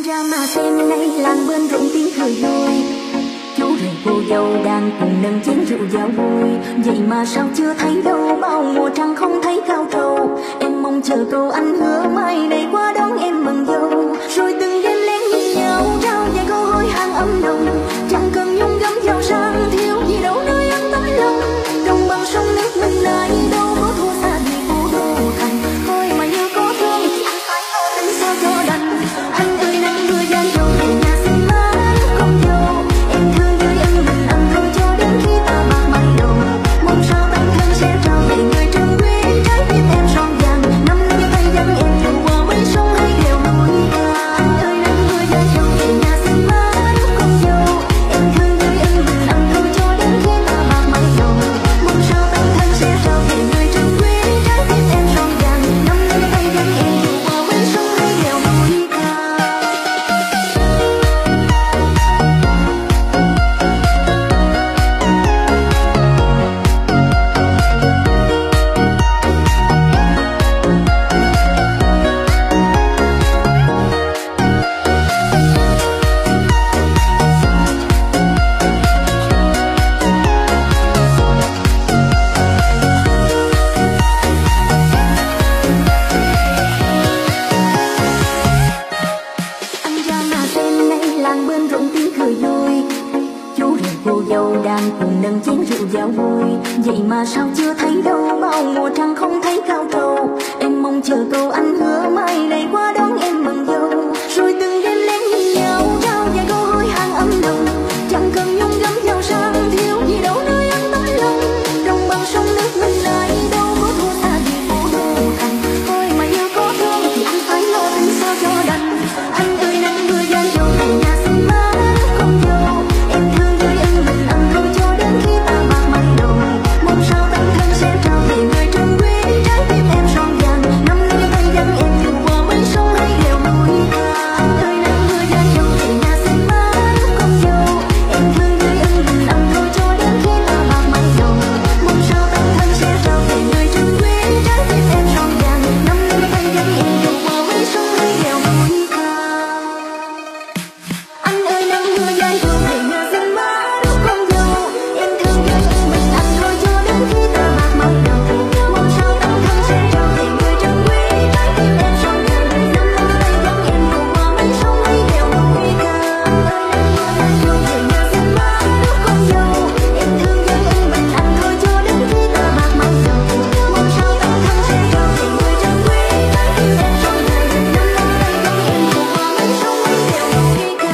Anh ra mà xem nay làng bên rộn tiếng cười vui, chú rể cô dâu đang cùng nâng chén rượu giao vui. Vậy mà sao chưa thấy đâu, bao mùa trăng không thấy cao trầu. Em mong chờ câu anh hứa mai này qua đón em mừng dâu. Rồi từng đêm lén nhìn nhau trao vài câu hối hang ấm nồng. Chẳng cần nhung gấm giàu sang thiếu gì đâu nơi anh tấm lòng. Đồng bằng sông nước mình lại đâu có thua xa gì cô đô thành. Thôi mà như có thương thì anh phải lo tính sao cho đành. Anh ơi nắng mưa gian dầu về nhà xin má con dâu. Em thương như em mình anh thương cho đến khi ta bạc mày đầu. Mong sao tăng thân sẽ trao về người trân quý trái tim em son vàng. Năm nay tay dẫn em dù qua mấy sông hay đèo núi ca. Anh ơi nắng mưa gian dầu về nhà xin má con dâu. Em thương như em mình anh thương cho đến khi ta bạc mày đầu. Mong sao tăng thân sẽ trao về người trân quý trái tim em son vàng. Năm nay tay dẫn em dù qua mấy sông hay đèo núi ca. Anh ra mà xem nay làng bên rộn tiếng cười vui, chú rể cô dâu đang cùng nâng chén rượu giao vui. Vậy mà sao chưa thấy đâu, bao mùa trăng không thấy cao trầu. Em mong chờ câu anh hứa mai này qua đón em mừng dâu. Rồi từng đêm lén nhìn nhau trao vài câu hối hang ấm nồng. Chẳng cần nhung gấm giàu sang thiếu gì đâu nơi anh tấm lòng. Đồng bằng sông nước mình lại đâu có thua xa gì cô đô thành. Thôi mà như có thương thì anh phải lo tính sao cho đành. Anh ơi nắng mưa gian dầu về nhà xin má con dâu. Em thương như em mình anh thương cho đến khi ta bạc mày đầu. Mong sao tăng thân sẽ trao về người trân quý trái tim em son vàng. Năm nay tay dẫn em dù qua mấy sông hay đèo núi ca. Anh ơi nắng mưa gian dầu về nhà xin má con dâu. Em thương như em mình anh thương cho đến khi ta bạc mày đầu. Mong sao tăng thân sẽ trao về người trân quý trái tim em son vàng. Năm nay tay dẫn em dù qua mấy sông hay đèo núi ca. Anh ơi nắng mưa gian dầu về nhà xin má con dâu. Em thương như em mình anh thôi cho đến khi ta bạc mày đầu. Mong sao tăng thân sẽ trao về người trân quý trái tim em son vàng. Năm nay tay dẫn em dù qua mấy sông hay đèo núi ca. Anh ơi nắng mưa gian dầu về nhà xin má con dâu. Em thương như em mình anh thôi cho đến khi ta bạc mày đầu. Mong sao tăng thân sẽ trao về người trân quý trái tim em son vàng. Năm nay tay dẫn em dù qua mấy sông hay đèo núi ca.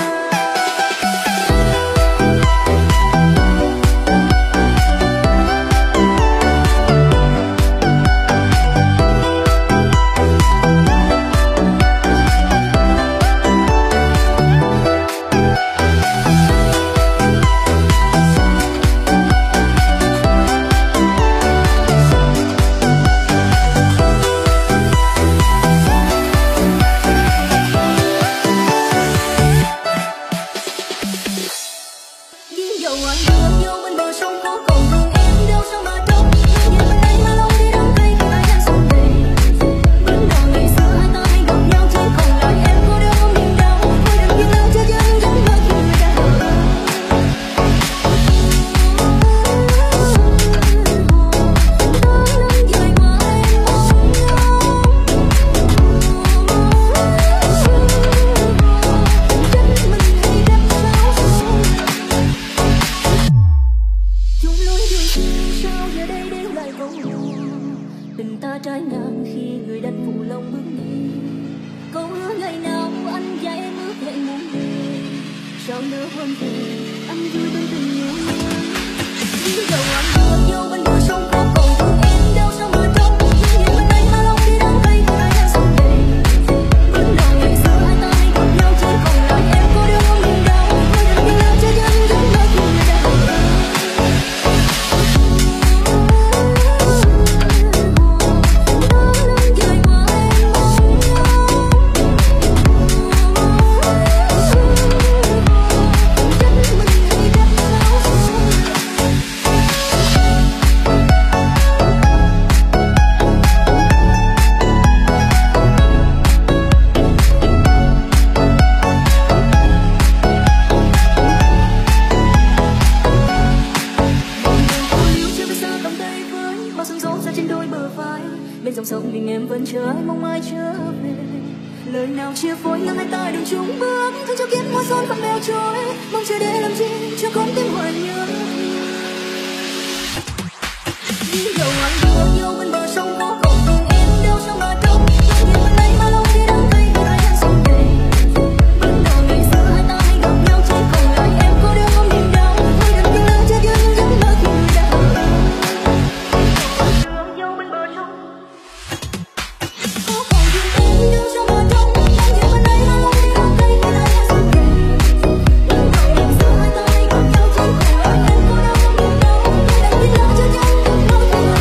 Giếng dầu anh đưa vô bên bờ sông có còn thương em đâu sao mà trông. Giờ bên đây mà lâu đi đón cây của ai đang xuân về. Những đời ngày xưa hai ta hay gặp nhau chỉ còn lại em cô đơn không niềm đau. Thôi đừng dừng lâu cho dân vẫn mơ khi người đã hờ. Dài mà em mong trách mình hay đắp sao chung lối vui sao giờ đây đến lại câu tình ta trái ngang khi người đánh phụ lòng bước đi. Câu hứa ngày nào anh và em ước hẹn muôn đời. Sao nỡ hôm về anh vui bên tình yêu em. Giếng dầu anh đưa vô bên bờ sông có còn thương em đâu sao mà trông. Giờ bên đây mà lâu đi đón cây của ai đang xuân về. Những đời ngày xưa hai ta hay gặp nhau chỉ còn lại em cô đơn không niềm đau. Thôi đừng dừng lâu cho dân vẫn mơ khi người đã hờ. Dài mà em mong trách lời nào chia phối nhưng hai ta đừng chung bước, thôi cho kiếp mùa xuân vẫn bèo trôi, mong chờ để làm gì cho con tim hoài nhớ. Đi đầu anh đưa nhau bên bờ sông có còn tình em đâu trong bờ trông, nhưng bên đây mà lâu thì đắng cay có ai đang sống đây. Ban đầu ngày xưa hai ta hay gặp nhau chỉ còn lại em cô đơn không niềm đau, thôi đừng cứ lỡ cho những giấc mơ khi đã đưa nhau bên bờ sông. Có còn tình em đâu trong bờ trông, nhưng bên đây mà lâu thì đắng cay có ai đang sống đây. Ban đầu ngày xưa hai ta hay gặp nhau chỉ còn lại em cô đơn không niềm đau, thôi đừng cứ lỡ cho những giấc mơ khi đã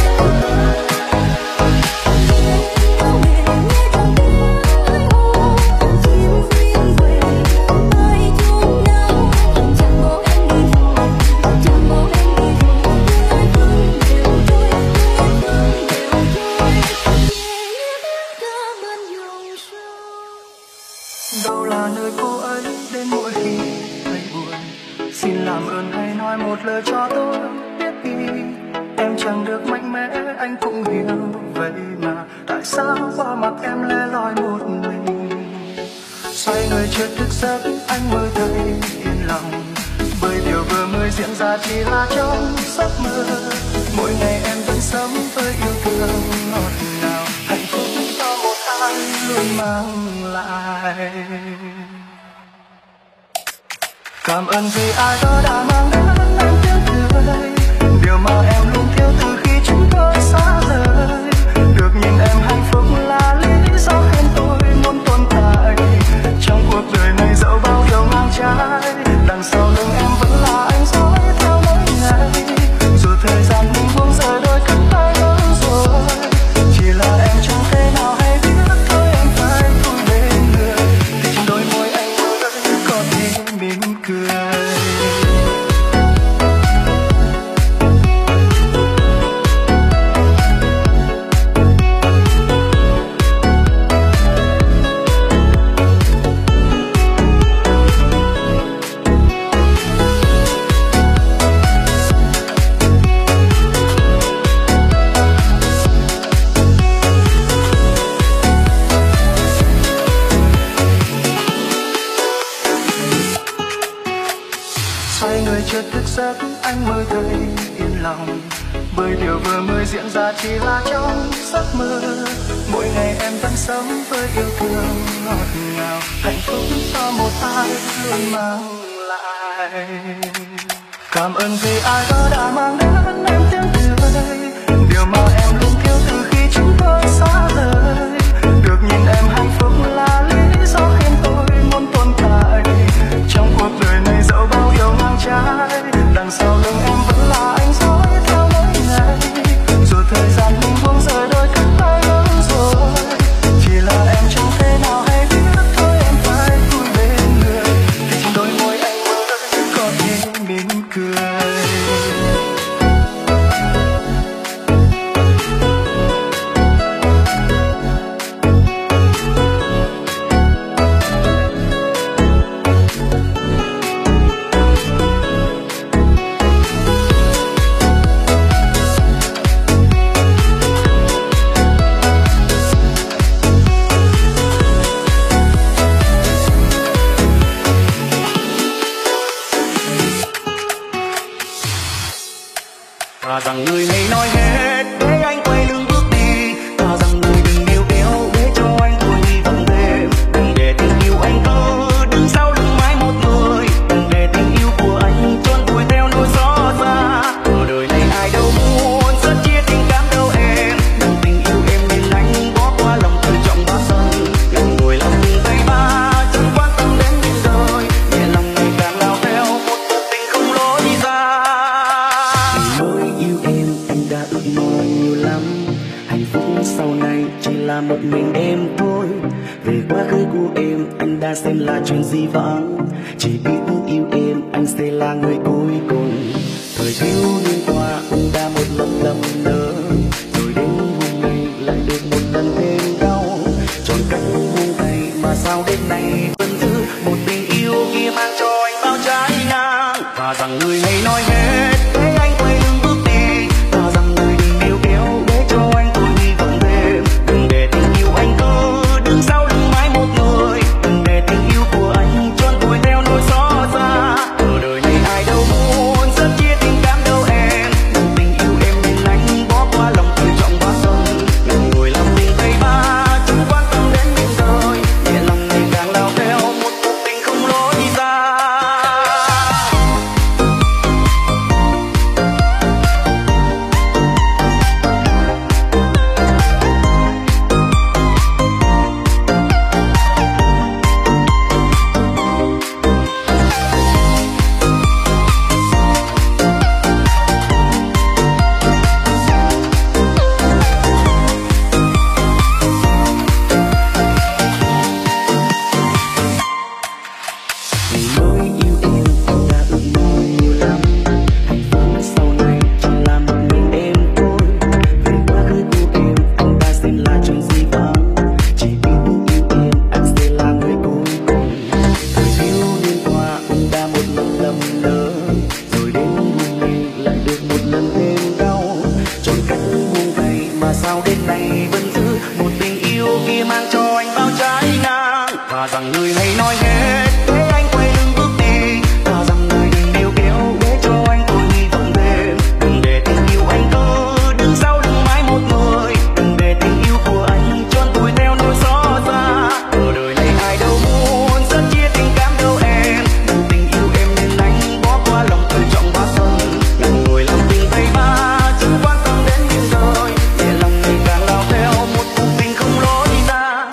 đâu là nơi cô ấy đến mỗi khi thấy buồn, xin làm ơn hãy nói một lời cho tôi biết đi. Em chẳng được mạnh mẽ anh cũng hiểu, vậy mà tại sao qua mặt em lẻ loi một mình. Xoay người chợt thức giấc anh mới thấy yên lòng, bởi điều vừa mới diễn ra chỉ là trong giấc mơ. Mỗi ngày em vẫn sống với yêu thương ngọt ngào, hạnh phúc cho một ai luôn mang lại. Cảm ơn vì ai đó đã mang đến em tiếng cười, điều mà em luôn thiếu từ khi chúng tôi xa rời. Được nhìn em hạnh phúc là lý do khiến tôi muốn tồn tại trong cuộc đời này, dẫu bao điều ngang trái. Đằng sau lưng em vẫn là anh dõi theo mỗi ngày, dù thời gian mình buông rời đôi cánh tay lớn rồi. Chỉ là em chẳng thể nào hay biết thôi em phải vui bên người, thì trên đôi môi anh vẫn có thể mỉm cười. Xoay người chợt thức giấc anh mới thấy yên lòng, bởi điều vừa mới diễn ra chỉ là trong giấc mơ. Mỗi ngày em vẫn sống với yêu thương ngọt ngào, hạnh phúc cho một ai luôn mang lại. Cảm ơn vì ai đó đã mang đến em tiếng cười, điều mà em luôn thiếu từ khi chúng tôi xa rời. Được nhìn em hạnh phúc là lý do khiến tôi muốn tồn tại trong cuộc đời này, dẫu bao điều ngang trái. Đằng sau lưng em vẫn là anh dõi theo mỗi ngày, dù thời gian mình buông rời đôi cánh tay lớn rồi. Chỉ là em chẳng thể nào hay biết thôi em phải vui bên người, thì trên đôi môi anh vẫn có thể mỉm cười. Thà rằng người hãy nói hết để anh quay lưng bước đi, thà rằng người đừng níu kéo để cho anh thôi hy vọng thêm. Đừng để tình yêu anh cứ đứng sau lưng mãi một người, đừng để tình yêu của anh trốn vùi theo nỗi gió xa. Ở đời này ai đâu muốn rất chia tình cảm đâu em, đừng tình yêu em nên anh bỏ qua lòng tự trọng bản thân. Đừng ngồi lòng mình tay ba chẳng quan tâm đến những đời, nhẹ lòng ngày càng lao theo một cuộc tình không lối ra. Đã ước mơ nhiều lắm, hạnh phúc sau này chỉ là một mình em thôi. Về quá khứ của em anh đã xem là chuyện di vãng, chỉ biết yêu em anh sẽ là người cuối cùng. Thời thiếu niên qua anh đã một lần lầm lỡ, rồi đến hôm nay lại được một lần thêm đau. Chọn cách buông tay mà sao đến nay vẫn giữ một tình yêu kia mang cho anh bao trái ngang. Và rằng người hãy nói hết để anh quay lưng bước đi, thà rằng người đừng níu kéo để cho anh thôi hy vọng thêm. Đừng để tình yêu anh cứ đứng sau lưng mãi một người, thà rằng người hãy nói hết để anh quay lưng bước đi, thà rằng người đừng níu kéo để cho anh tôi hy vọng thêm. Đừng để tình yêu anh cứ đứng sau lưng mãi một người, đừng để tình yêu của anh tròn tuổi theo nỗi xót xa. Ở đời này ai đâu muốn rất chia tình cảm đâu em, tình yêu em nên anh bỏ qua lòng tự trọng và phần. Đừng ngồi làm tình tay ba chứ quan tâm đến những đời, để lòng ngày càng lao theo một cuộc tình không lối ra.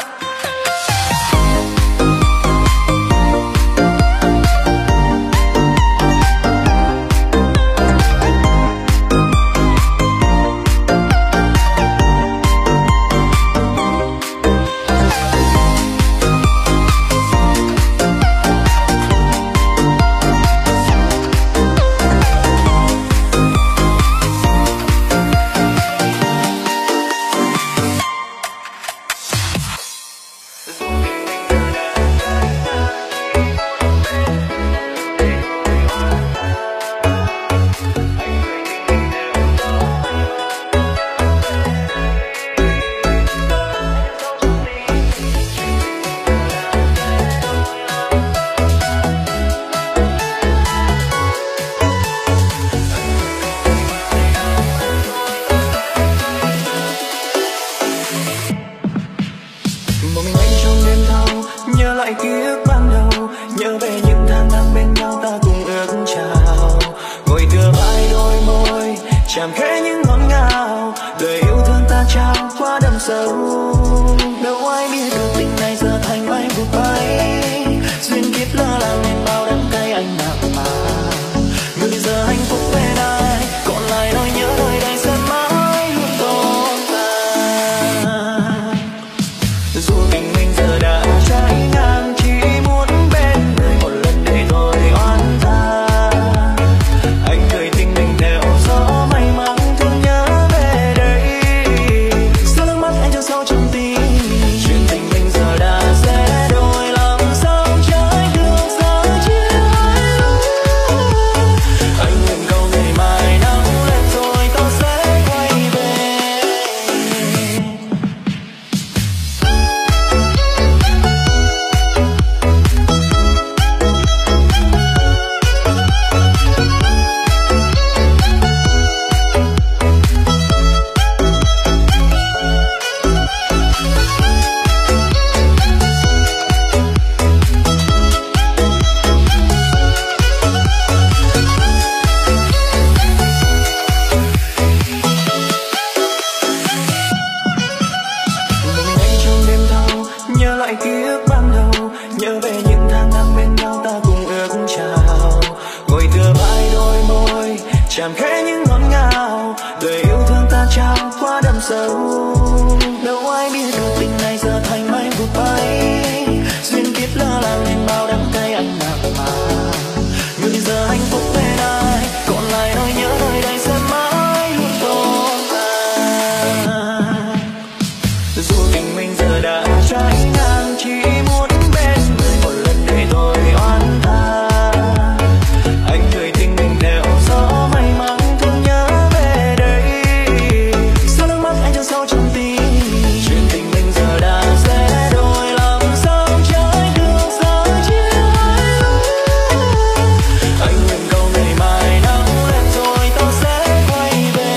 Một mình anh trong đêm thâu nhớ lại ký ức ban đầu, nhớ về những tháng năm bên nhau ta cùng ước chào, ngồi tựa vai đôi môi chạm khẽ những ngọt ngào, lời yêu thương ta trao qua đậm sâu. Đâu ai biết được tình này giờ thành mãi vụt bay, duyên kiếp lỡ làng nên bao đắng cay anh nặng mà. Người giờ hạnh phúc bên ai, còn lại nỗi nhớ nơi đây sẽ mãi luôn tồn tại. Dù tình mình giờ đã trái ngang, chỉ muốn bên người một lần để thôi oán tha. Anh cười tình mình theo gió may mắn thương nhớ về đây, sao nước mắt anh cho sâu trong tim. Chuyện tình mình giờ đã sẽ đổi lòng sao trái đường sao chia. Anh nguyện cầu ngày mai nắng lên rồi ta sẽ quay về. Một mình anh trong đêm thâu nhớ lại ký ức ban đầu, nhớ về những tháng năm bên nhau ta cùng ước chào, ngồi tựa vai đôi môi chạm khẽ những ngọt ngào, lời yêu thương ta trao qua đậm sâu. Đâu ai biết được tình này giờ thành mây vụt bay, duyên kiếp lỡ làng nên bao đắng cay anh nặng mà. Người giờ hạnh phúc bên ai, còn lại nỗi nhớ nơi đây sẽ mãi luôn tồn tại. Dù tình mình giờ đã trái ngang, chỉ muốn bên người một lần để thôi oán tha. Anh cười tình mình theo gió may mắn thương nhớ về đây, sao nước mắt anh cho sâu trong tim. Chuyện tình mình giờ đã sẽ đổi lòng sao trái đường sao chia. Anh nguyện cầu ngày mai nắng lên rồi ta sẽ quay về.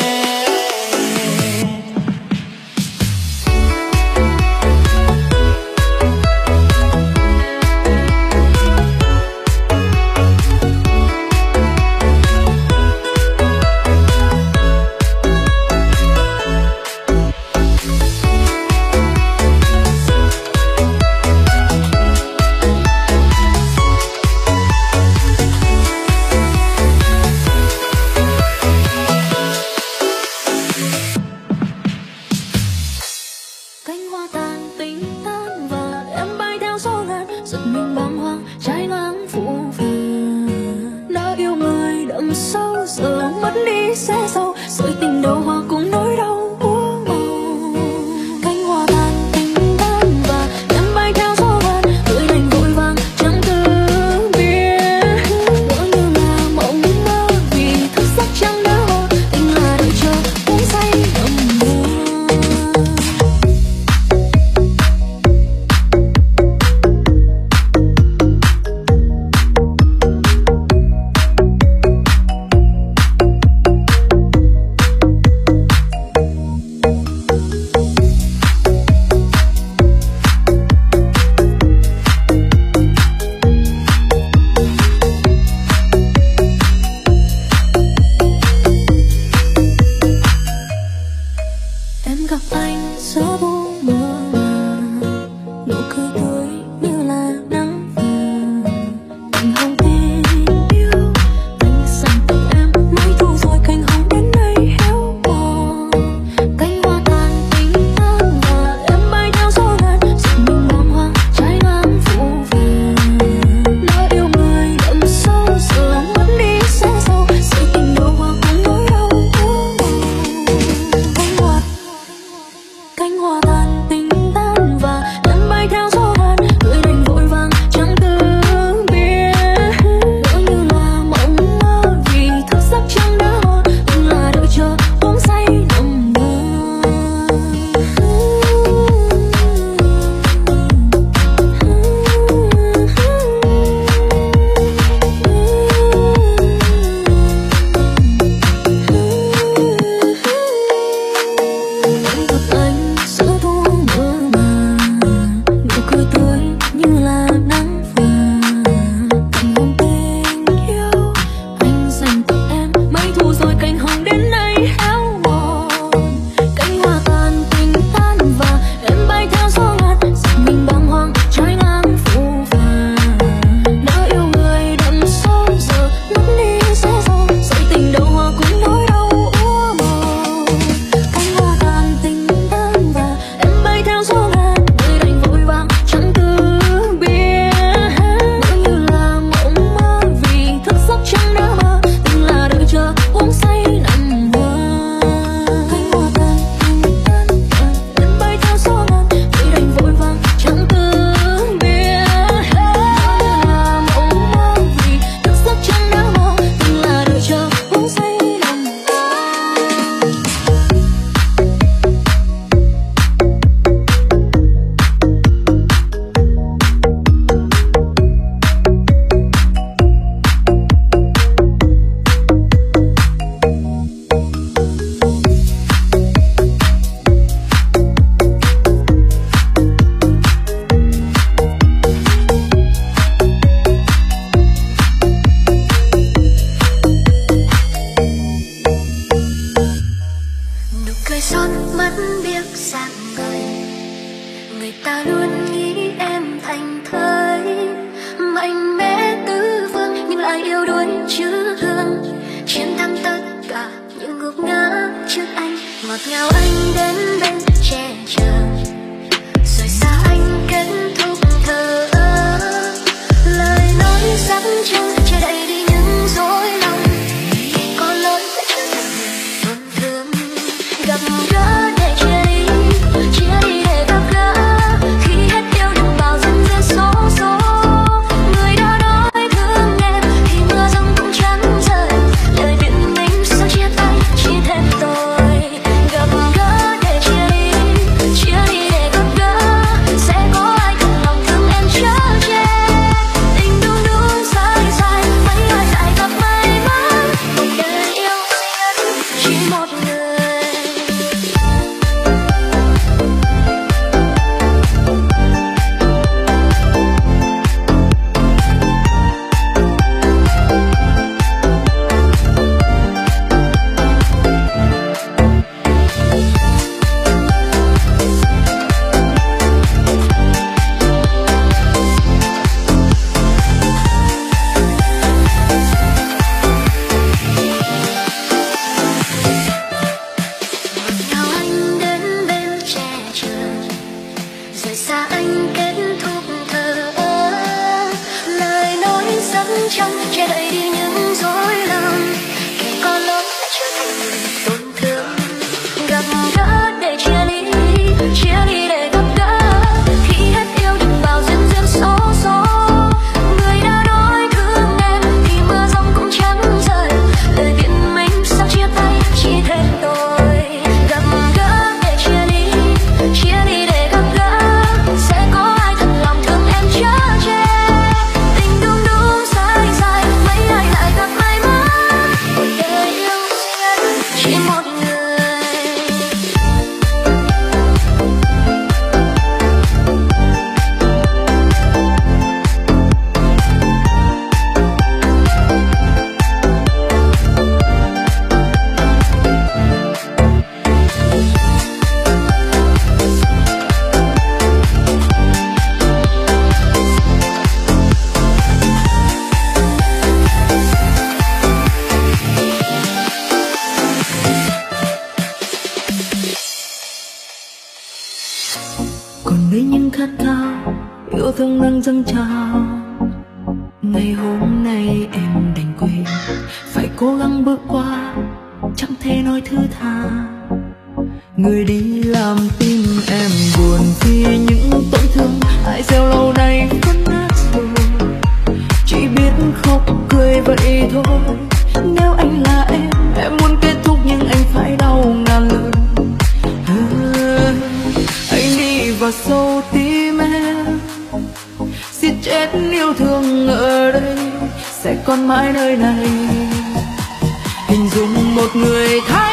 Cánh hoa tàn tình tan và em bay theo gió ngàn, giật mình bàng hoàng trái ngang phủ phiền. Đã yêu người đậm sâu giờ mất đi sẽ sâu, sợi tình đầu hoa cùng nỗi đau úa màu. Cánh hoa tàn tình tan và em bay theo gió ngàn, cười lành vội vàng chẳng từ biết. Ngỡ như là mộng mơ vì thức giấc chẳng đỡ hồn, tình là đợi chờ uống say ngậm ngùi. ngọt ngào anh đến bên che chở, rồi xa anh kết thúc thơ. Lời nói dắt chân che đậy đi những dối lòng, có lỗi đã trở thành người tổn thương. Gặp gỡ để chia đi để gặp gỡ, khi hết yêu đừng bao dần dần số số. Người đã nói thương em thì mưa rông cũng chẳng rơi, lời biện minh sao chia tay chỉ thêm tôi. Gặp gỡ để chia đi để gặp gỡ, sẽ có ai cùng lòng thương em chở che. Tình đúng đúng sai sai, mấy ai lại gặp may mắn, một đời yêu riêng chỉ một người. Ngọt ngào anh đến bên che chở, rời xa anh kết thúc thơ. Lời nói dẫn trong che đậy đi những dối lòng, kẻ có lỗi đã trở thành người tổn thương. Gặp gỡ để chia ly để gặp gỡ, khi hết yêu đừng bao duyên duyên số số. Người đã nói thương em thì mưa rông cũng chẳng rơi, lời biện minh sao chia tay chỉ thêm tôi. Gặp gỡ để chia ly để gặp gỡ, sẽ có ai thật lòng thương em chở che. Tình đúng đúng sai sai, mấy ai lại gặp may mắn, một đời yêu riêng chỉ một người. Còn đây những khát khao yêu thương đang dâng trào, ngày hôm nay em đành quên, phải cố gắng bước qua, chẳng thể nói thứ tha. Người đi làm tim em buồn vì những tổn thương ai gieo lâu nay vẫn nát rồi, chỉ biết khóc cười vậy thôi. Nếu anh là em muốn kết thúc nhưng anh phải đau ngàn lần. Anh đi vào sâu tim em, giết chết yêu thương ở đây, sẽ còn mãi nơi này. Hình dung một người thay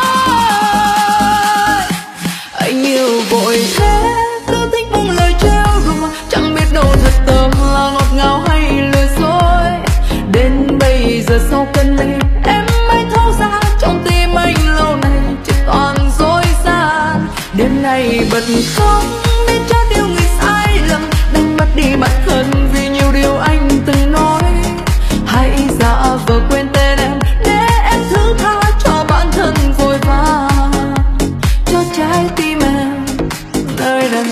đổi, anh yêu vội thế, cứ thích buông lời trêu đùa, chẳng biết đâu thật tâm là ngọt ngào hay lừa dối. Đến bây giờ sau cơn mê em mới thấu ra, trong tim anh lâu nay chỉ toàn dối gian. Đêm nay bật khóc để cho điều người sai lầm, đánh mất đi bản thân vì nhiều điều anh từng nói. Hãy giả vờ quên tên em để em thứ tha cho bản thân vội vã, cho trái tim em nơi đây.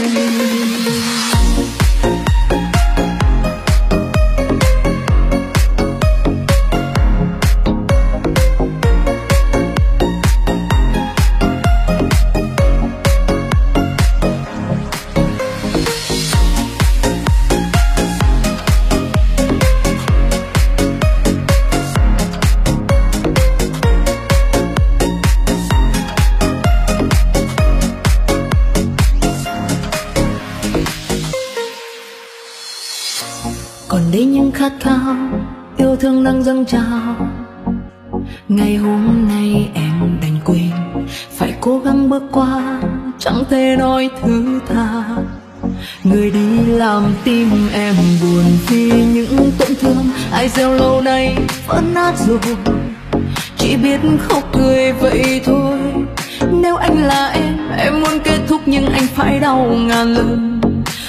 Còn đây những khát khao yêu thương đang dâng trào, ngày hôm nay em đành quên, phải cố gắng bước qua, chẳng thể nói thứ tha. Người đi làm tim em buồn vì những tổn thương ai gieo lâu nay vẫn nát rồi, chỉ biết khóc cười vậy thôi. Nếu anh là em muốn kết thúc nhưng anh phải đau ngàn lần.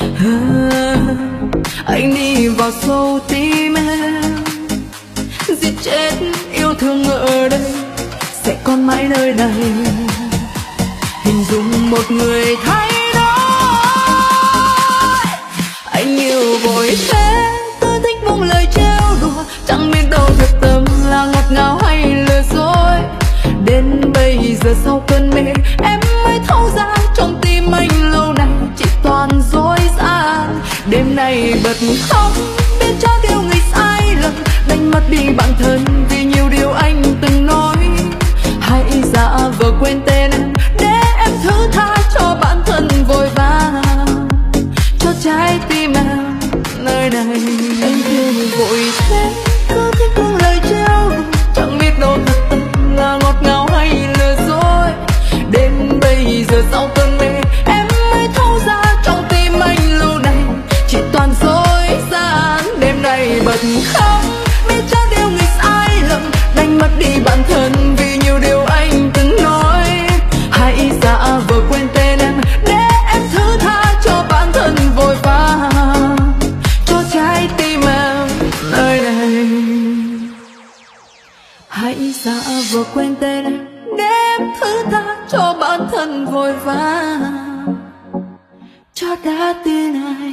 Anh đi vào sâu tim em, giết chết yêu thương ở đây, sẽ còn mãi nơi này. một người thay đổi. Anh yêu vội thế, tôi thích buông lời trêu đùa, chẳng biết đâu thật tâm là ngọt ngào hay lừa dối. Đến bây giờ sau cơn mê, em mới thấu ra trong tim anh lâu nay chỉ toàn dối gian. Đêm nay bật khóc biết cho điều người sai lầm, đánh mất đi bản thân vì nhiều điều anh từng nói. Hãy giả vờ quên tên em để em thứ tha cho bản thân vội vàng, cho trái tim em nơi này. Anh yêu vội thế, cứ thích buông lời trêu đùa, chẳng biết đâu thật tâm là ngọt ngào hay lừa dối. Đến bây giờ sau cơn mê, em mới thấu ra trong tim anh lâu nay chỉ toàn dối gian. Đêm nay bật khóc biết cho điều người sai lầm, đánh mất đi bản thân vì nhiều điều anh từng nói. Hãy giả vờ quên tên em để em thứ tha cho bản thân vội vàng, cho trái tim em nơi này. Hãy giả vờ quên tên em để em thứ tha cho bản thân vội vàng, cho trái tim này.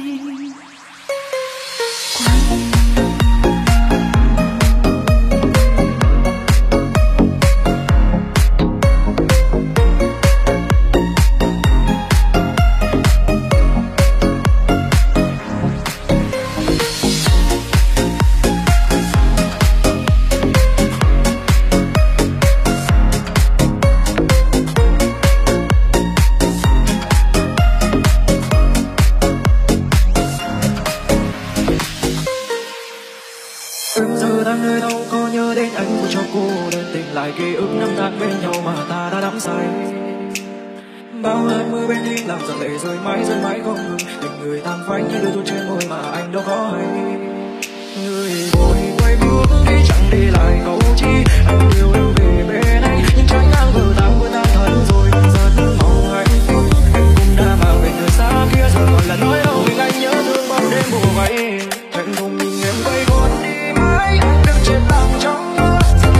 Lại ký ức năm tháng bên nhau mà ta đã đắm say. Bao hạt mưa bên đi làm dòng lệ rơi mãi không ngừng. Tình người tàn phanh như đôi chút trên môi mà anh đâu có hay. Người vội quay bước đi chẳng đi lại câu chi. Anh yêu em về bên anh nhưng trái ngang vừa tan thật rồi. Rất mong hạnh phúc em cũng đã mang về nơi xa kia rồi còn là nỗi đau mình anh nhớ thương bao đêm bùa vây. Thành không nhìn em quay gót đi mãi anh đứng trên lòng trong mơ.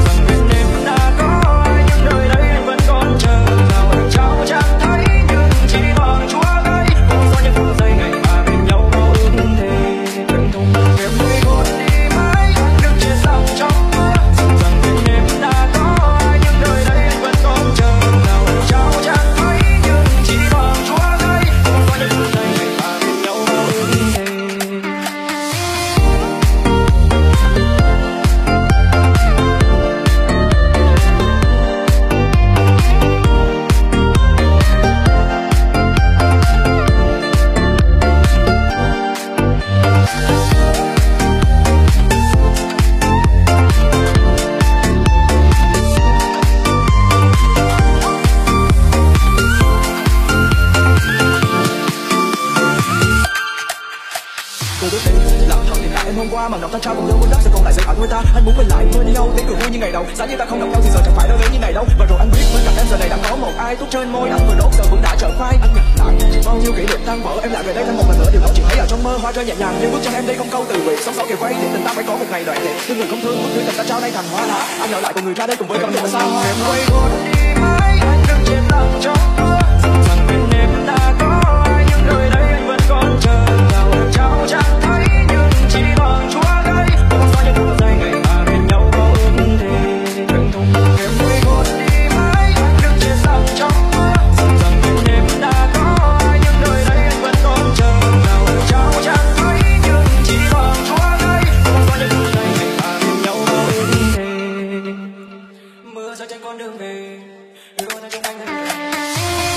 Màng đọc ta trao cùng nhau muốn đắp sẽ còn lại sẽ ở đôi ta. Anh muốn quay lại quên nhau để cười vui như ngày đầu. Giá như ta không gặp nhau thì giờ chẳng phải đâu đến như ngày đâu. Và rồi anh biết bên cạnh em giờ này đã có một ai tốt trên môi anh vừa đốt giờ vẫn đã trở phai. Anh nhặt lại bao nhiêu kỷ niệm tan vỡ em lại về đây thêm một lần nữa. Điều đó chỉ thấy ở trong mơ hoa rơi nhẹ nhàng như bước chân em đây không câu từ biệt. Sống sau kề quay để tình ta phải có một ngày đoạn thiệt. Nhưng người không thương bức thư tình ta trao đây thành hoa lá. Anh ở lại cùng người ra đây cùng với con đường xa hoa. Em quay gót đi mãi anh đứng trên lòng trong mưa. Rằng bên em đã có ai nhưng nơi đây anh vẫn còn chờ. Nào được trao chẳng thấy nhưng chỉ bằng chúa gây. Không sao như từng giây ngày ta bên nhau có ước thề. Đừng thùng em quay gót đi mãi anh đứng trên lòng trong mưa. Rằng bên em đã có ai nhưng nơi đây anh vẫn còn chờ. Nào được trao chẳng thấy nhưng chỉ bằng chúa gây. Không sao như từng giây ngày ta bên nhau có ước thề. Mưa rơi trên con đường về, đưa tay trong anh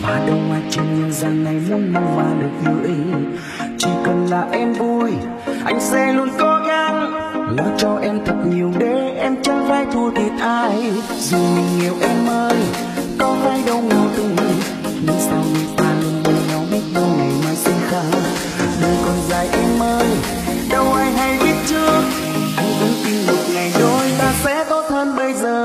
Và đâu ai trên nhân gian này muốn mong mà được như ý. Chỉ cần là em vui, anh sẽ luôn cố gắng lo cho em thật nhiều để em chẳng phải thua thiệt ai. Dù mình nghèo em ơi, có phải đâu nghèo từng, nhưng sao người ta luôn bên nhau biết đâu ngày mai sẽ khác. Đời còn dài em ơi, đâu ai hay biết trước. Anh vẫn tin một ngày đôi ta sẽ tốt hơn bây giờ.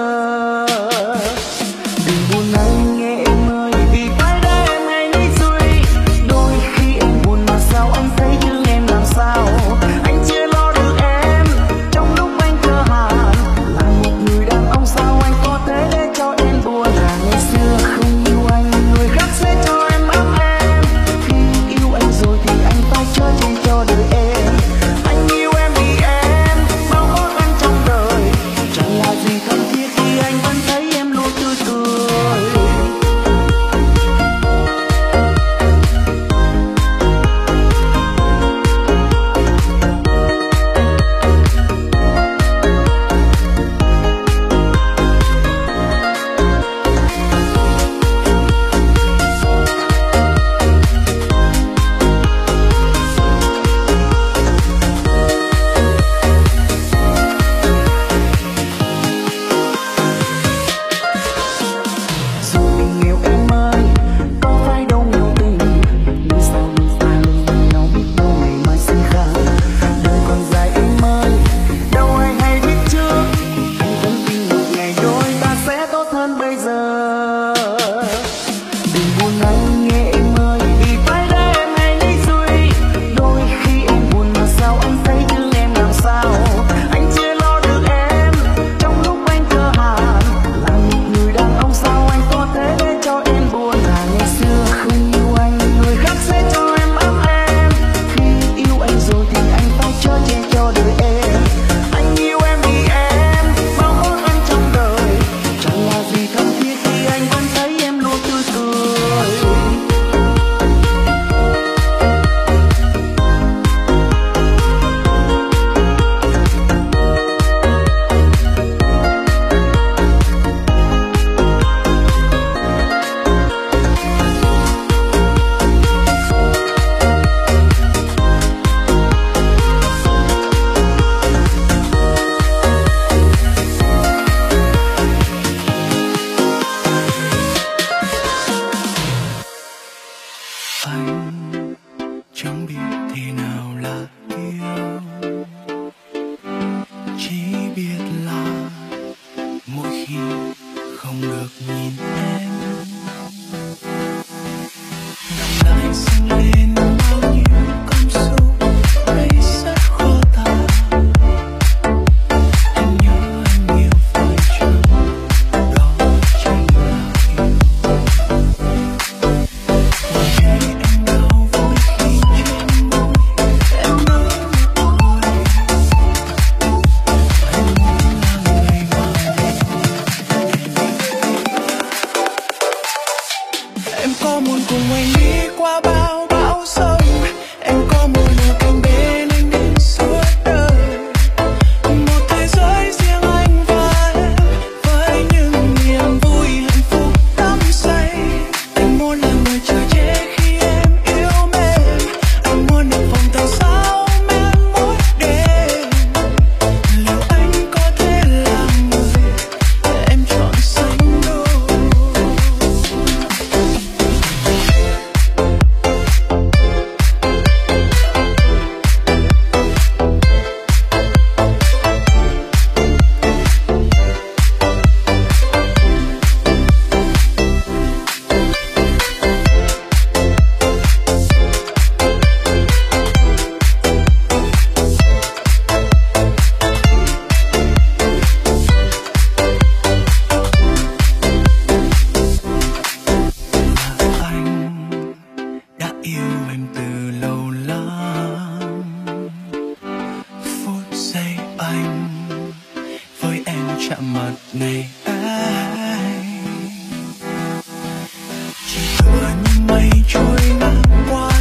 Đừng buồn anh nghe em ơi, vì phải để em hay nghĩ suy. Đôi khi em buồn mà sao anh thấy như em làm sao. Anh chưa lo được em trong lúc anh cơ hàn. Là một người đàn ông sao anh có thể để cho em buồn. Là ngày xưa không yêu anh, người khác sẽ cho em ấm em. Khi yêu anh rồi thì anh phải chở che cho đời em. Anh yêu em vì em bao khó khăn trong đời. Chẳng là gì thân thiết khi anh vẫn thấy em luôn tươi cười. Dù mình nghèo em ơi, có phải đâu nghèo tình, nhưng sao đôi ta luôn bên nhau biết đâu ngày mai sẽ khác. Đời còn dài em ơi, đâu ai hay biết trước. Anh vẫn tin một ngày đôi ta sẽ tốt hơn bây giờ. Đừng buồn anh nghe em ơi, vì phải để em hay nghĩ suy. Đôi khi em buồn mà sao anh thấy như em làm sao. Anh chưa lo được em trong lúc anh cơ hàn. Là một người đàn ông sao anh có thể để cho em buồn. Là ngày xưa không yêu anh, người khác sẽ cho em ấm em. Khi yêu anh rồi thì anh phải chở che cho đời em. Anh yêu em vì em bao khó khăn trong đời. Chẳng là gì thân thiết khi anh vẫn thấy em luôn tươi cười. Anh chẳng biết thế nào là yêu, chỉ biết là mỗi khi không được nhìn em, lòng lại dâng lên bao nhiêu cảm xúc ấy rất khó tả. Em nhớ anh nhiều phải chăng đó chính là yêu. Khi anh đau vui khi trên môi em nở nụ cười, anh muốn là người mang đến. Em có muốn cùng anh đi qua bao bão sông, em có muốn được cạnh bên anh đến suốt đời. Một thế giới riêng anh và em, với những niềm vui hạnh phúc đắm say. Anh muốn là người chở che khi em yêu mến, anh muốn được vòng tay sau em mỗi đêm. Liệu anh có thể là người em chọn sánh đôi? Anh đã yêu em từ lâu lắm. Phút giây anh với em chạm mặt ngày ấy, chỉ tựa như mây trôi ngang qua